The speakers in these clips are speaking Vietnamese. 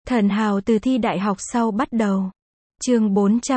Thần hào từ thi đại học sau bắt đầu. Chương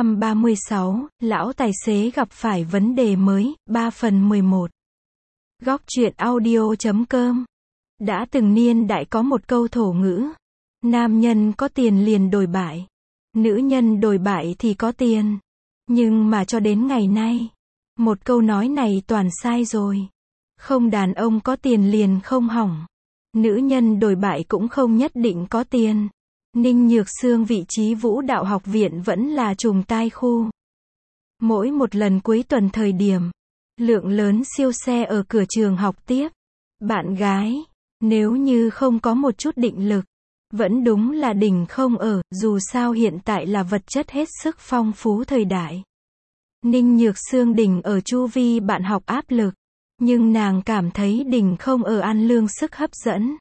436, lão tài xế gặp phải vấn đề mới, 3 phần 11. Góc truyện audio.com. Đã từng niên đại có một câu thổ ngữ. Nam nhân có tiền liền đồi bại. Nữ nhân đồi bại thì có tiền. Nhưng mà cho đến ngày nay, một câu nói này toàn sai rồi. Không đàn ông có tiền liền không hỏng. Nữ nhân đồi bại cũng không nhất định có tiền. Ninh Nhược Sương vị trí Vũ Đạo Học viện vẫn là trùng tai khu. Mỗi một lần cuối tuần thời điểm, lượng lớn siêu xe ở cửa trường học tiếp. Bạn gái, nếu như không có một chút định lực, vẫn đúng là đỉnh không ở, dù sao hiện tại là vật chất hết sức phong phú thời đại. Ninh Nhược Sương đỉnh ở chu vi bạn học áp lực, nhưng nàng cảm thấy đỉnh không ở An Lương sức hấp dẫn.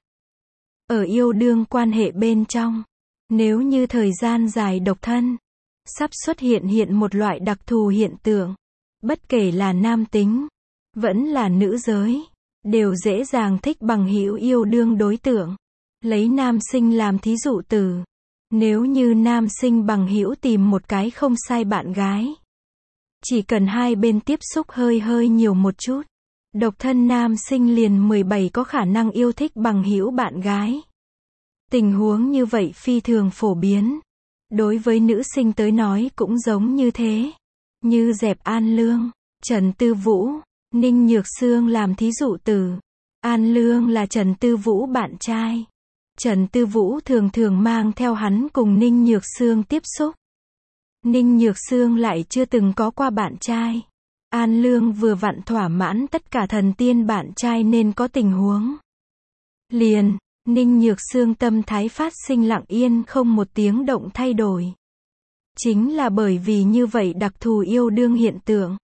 Ở yêu đương quan hệ bên trong, nếu như thời gian dài độc thân, sắp xuất hiện một loại đặc thù hiện tượng. Bất kể là nam tính, vẫn là nữ giới, đều dễ dàng thích bằng hữu yêu đương đối tượng. Lấy nam sinh làm thí dụ từ, nếu như nam sinh bằng hữu tìm một cái không sai bạn gái, chỉ cần hai bên tiếp xúc hơi nhiều một chút, độc thân nam sinh liền 17 có khả năng yêu thích bằng hữu bạn gái. Tình huống như vậy phi thường phổ biến. Đối với nữ sinh tới nói cũng giống như thế. Như dẹp An Lương, Trần Tư Vũ, Ninh Nhược Sương làm thí dụ từ. An Lương là Trần Tư Vũ bạn trai. Trần Tư Vũ thường mang theo hắn cùng Ninh Nhược Sương tiếp xúc. Ninh Nhược Sương lại chưa từng có qua bạn trai. An Lương vừa vặn thỏa mãn tất cả thần tiên bạn trai nên có tình huống. Liền, Ninh Nhược Sương tâm thái phát sinh lặng yên không một tiếng động thay đổi. Chính là bởi vì như vậy đặc thù yêu đương hiện tượng.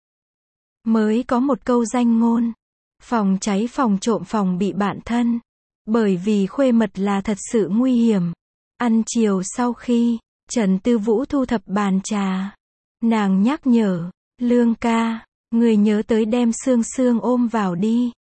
Mới có một câu danh ngôn. Phòng cháy phòng trộm phòng bị bạn thân. Bởi vì khuê mật là thật sự nguy hiểm. Ăn chiều sau khi, Trần Tư Vũ thu thập bàn trà. Nàng nhắc nhở, Lương ca, người nhớ tới đem Sương ôm vào đi.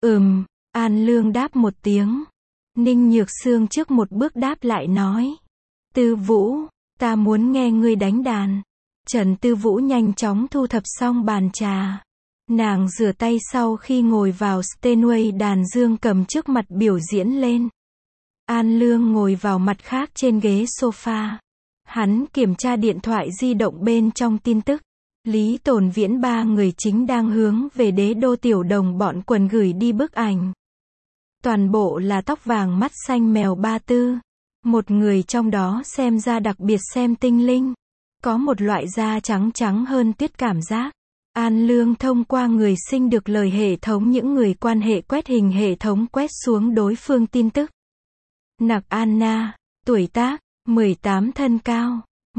An Lương đáp một tiếng. Ninh Nhược Sương trước một bước đáp lại nói. Tư Vũ, ta muốn nghe ngươi đánh đàn. Trần Tư Vũ nhanh chóng thu thập xong bàn trà. Nàng rửa tay sau khi ngồi vào Steinway đàn dương cầm trước mặt biểu diễn lên. An Lương ngồi vào mặt khác trên ghế sofa. Hắn kiểm tra điện thoại di động bên trong tin tức. Lý Tồn Viễn ba người chính đang hướng về Đế Đô Tiểu Đồng bọn quần gửi đi bức ảnh. Toàn bộ là tóc vàng mắt xanh mèo ba tư. Một người trong đó xem ra đặc biệt xem tinh linh. Có một loại da trắng hơn tuyết cảm giác. An Lương thông qua người sinh được lời hệ thống những người quan hệ quét hình hệ thống quét xuống đối phương tin tức. Nặc Anna, tuổi tác, 18 thân cao,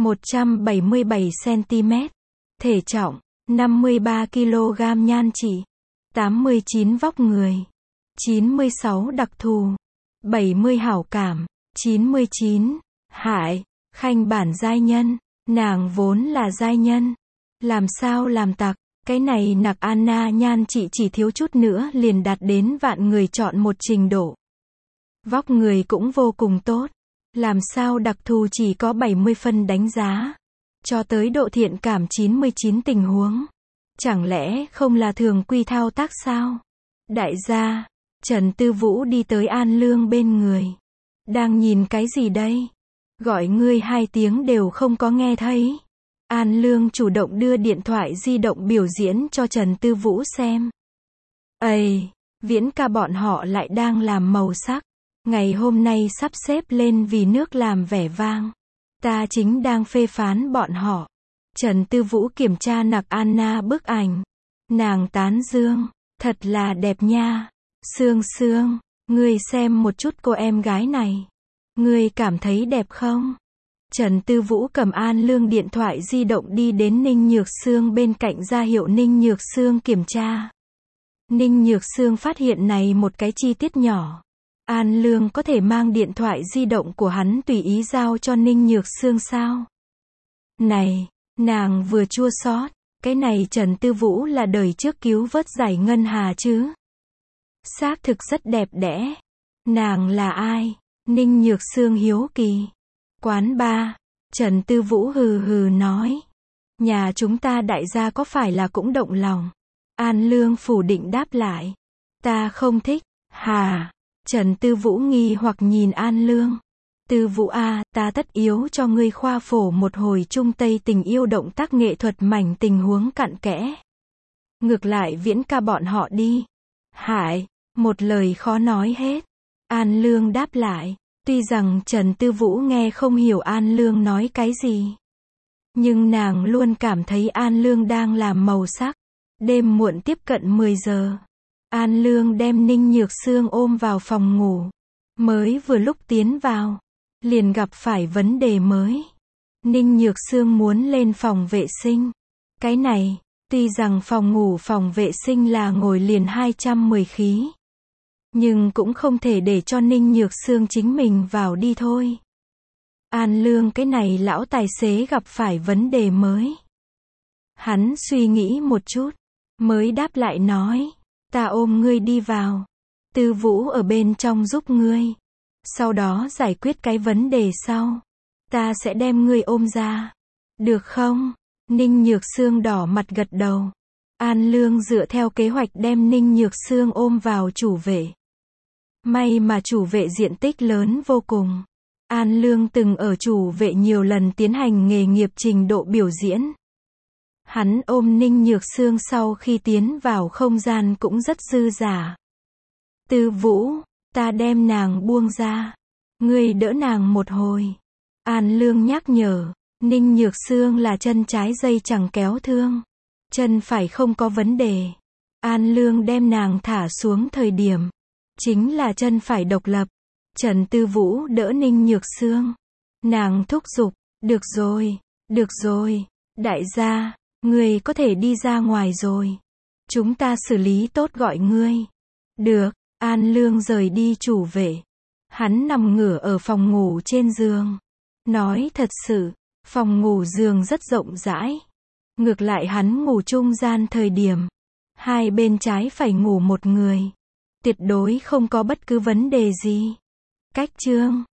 177cm. Thể trọng, 53 kg nhan trị, 89 vóc người. 96 đặc thù, 70 hảo cảm, 99, hại, khanh bản giai nhân, nàng vốn là giai nhân. Làm sao làm tặc, cái này Nặc Anna nhan chị chỉ thiếu chút nữa liền đạt đến vạn người chọn một trình độ. Vóc người cũng vô cùng tốt, làm sao đặc thù chỉ có 70 phân đánh giá, cho tới độ thiện cảm 99 tình huống. Chẳng lẽ không là thường quy thao tác sao? Đại gia, Trần Tư Vũ đi tới An Lương bên người. Đang nhìn cái gì đây? Gọi ngươi 2 tiếng đều không có nghe thấy. An Lương chủ động đưa điện thoại di động biểu diễn cho Trần Tư Vũ xem. Ây, Viễn ca bọn họ lại đang làm màu sắc. Ngày hôm nay sắp xếp lên vì nước làm vẻ vang. Ta chính đang phê phán bọn họ. Trần Tư Vũ kiểm tra Nặc Anna bức ảnh. Nàng tán dương, thật là đẹp nha. Sương, ngươi xem một chút cô em gái này. Ngươi cảm thấy đẹp không? Trần Tư Vũ cầm An Lương điện thoại di động đi đến Ninh Nhược Sương bên cạnh ra hiệu Ninh Nhược Sương kiểm tra. Ninh Nhược Sương phát hiện này một cái chi tiết nhỏ. An Lương có thể mang điện thoại di động của hắn tùy ý giao cho Ninh Nhược Sương sao? Này, nàng vừa chua xót, cái này Trần Tư Vũ là đời trước cứu vớt giải ngân hà chứ? Xác thực rất đẹp đẽ. Nàng là ai? Ninh Nhược Sương hiếu kỳ. Quán bar. Trần Tư Vũ hừ hừ nói. Nhà chúng ta đại gia có phải là cũng động lòng? An Lương phủ định đáp lại. Ta không thích. Hà. Trần Tư Vũ nghi hoặc nhìn An Lương. Tư Vũ a, ta tất yếu cho ngươi khoa phổ một hồi Trung Tây tình yêu động tác nghệ thuật mảnh tình huống cặn kẽ. Ngược lại Viễn ca bọn họ đi. Hải. Một lời khó nói hết. An Lương đáp lại. Tuy rằng Trần Tư Vũ nghe không hiểu An Lương nói cái gì, nhưng nàng luôn cảm thấy An Lương đang làm màu sắc. Đêm muộn tiếp cận 10 giờ. An Lương đem Ninh Nhược Sương ôm vào phòng ngủ. Mới vừa lúc tiến vào, liền gặp phải vấn đề mới. Ninh Nhược Sương muốn lên phòng vệ sinh. Cái này, tuy rằng phòng ngủ phòng vệ sinh là ngồi liền 210 khí, nhưng cũng không thể để cho Ninh Nhược Sương chính mình vào đi thôi. An Lương cái này lão tài xế gặp phải vấn đề mới. Hắn suy nghĩ một chút, mới đáp lại nói, ta ôm ngươi đi vào. Tư Vũ ở bên trong giúp ngươi. Sau đó giải quyết cái vấn đề sau. Ta sẽ đem ngươi ôm ra. Được không? Ninh Nhược Sương đỏ mặt gật đầu. An Lương dựa theo kế hoạch đem Ninh Nhược Sương ôm vào chủ vệ. May mà chủ vệ diện tích lớn vô cùng. An Lương từng ở chủ vệ nhiều lần tiến hành nghề nghiệp trình độ biểu diễn. Hắn ôm Ninh Nhược Sương sau khi tiến vào không gian cũng rất dư dả. Tư Vũ, ta đem nàng buông ra. Ngươi đỡ nàng một hồi. An Lương nhắc nhở, Ninh Nhược Sương là chân trái dây chẳng kéo thương. Chân phải không có vấn đề. An Lương đem nàng thả xuống thời điểm, chính là chân phải độc lập. Trần Tư Vũ đỡ Ninh Nhược Sương. Nàng thúc giục, được rồi, đại gia, ngươi có thể đi ra ngoài rồi. Chúng ta xử lý tốt gọi ngươi. Được, An Lương rời đi chủ vệ. Hắn nằm ngửa ở phòng ngủ trên giường. Nói thật sự, phòng ngủ giường rất rộng rãi. Ngược lại hắn ngủ trung gian thời điểm, hai bên trái phải ngủ một người. Tuyệt đối không có bất cứ vấn đề gì. Cách chương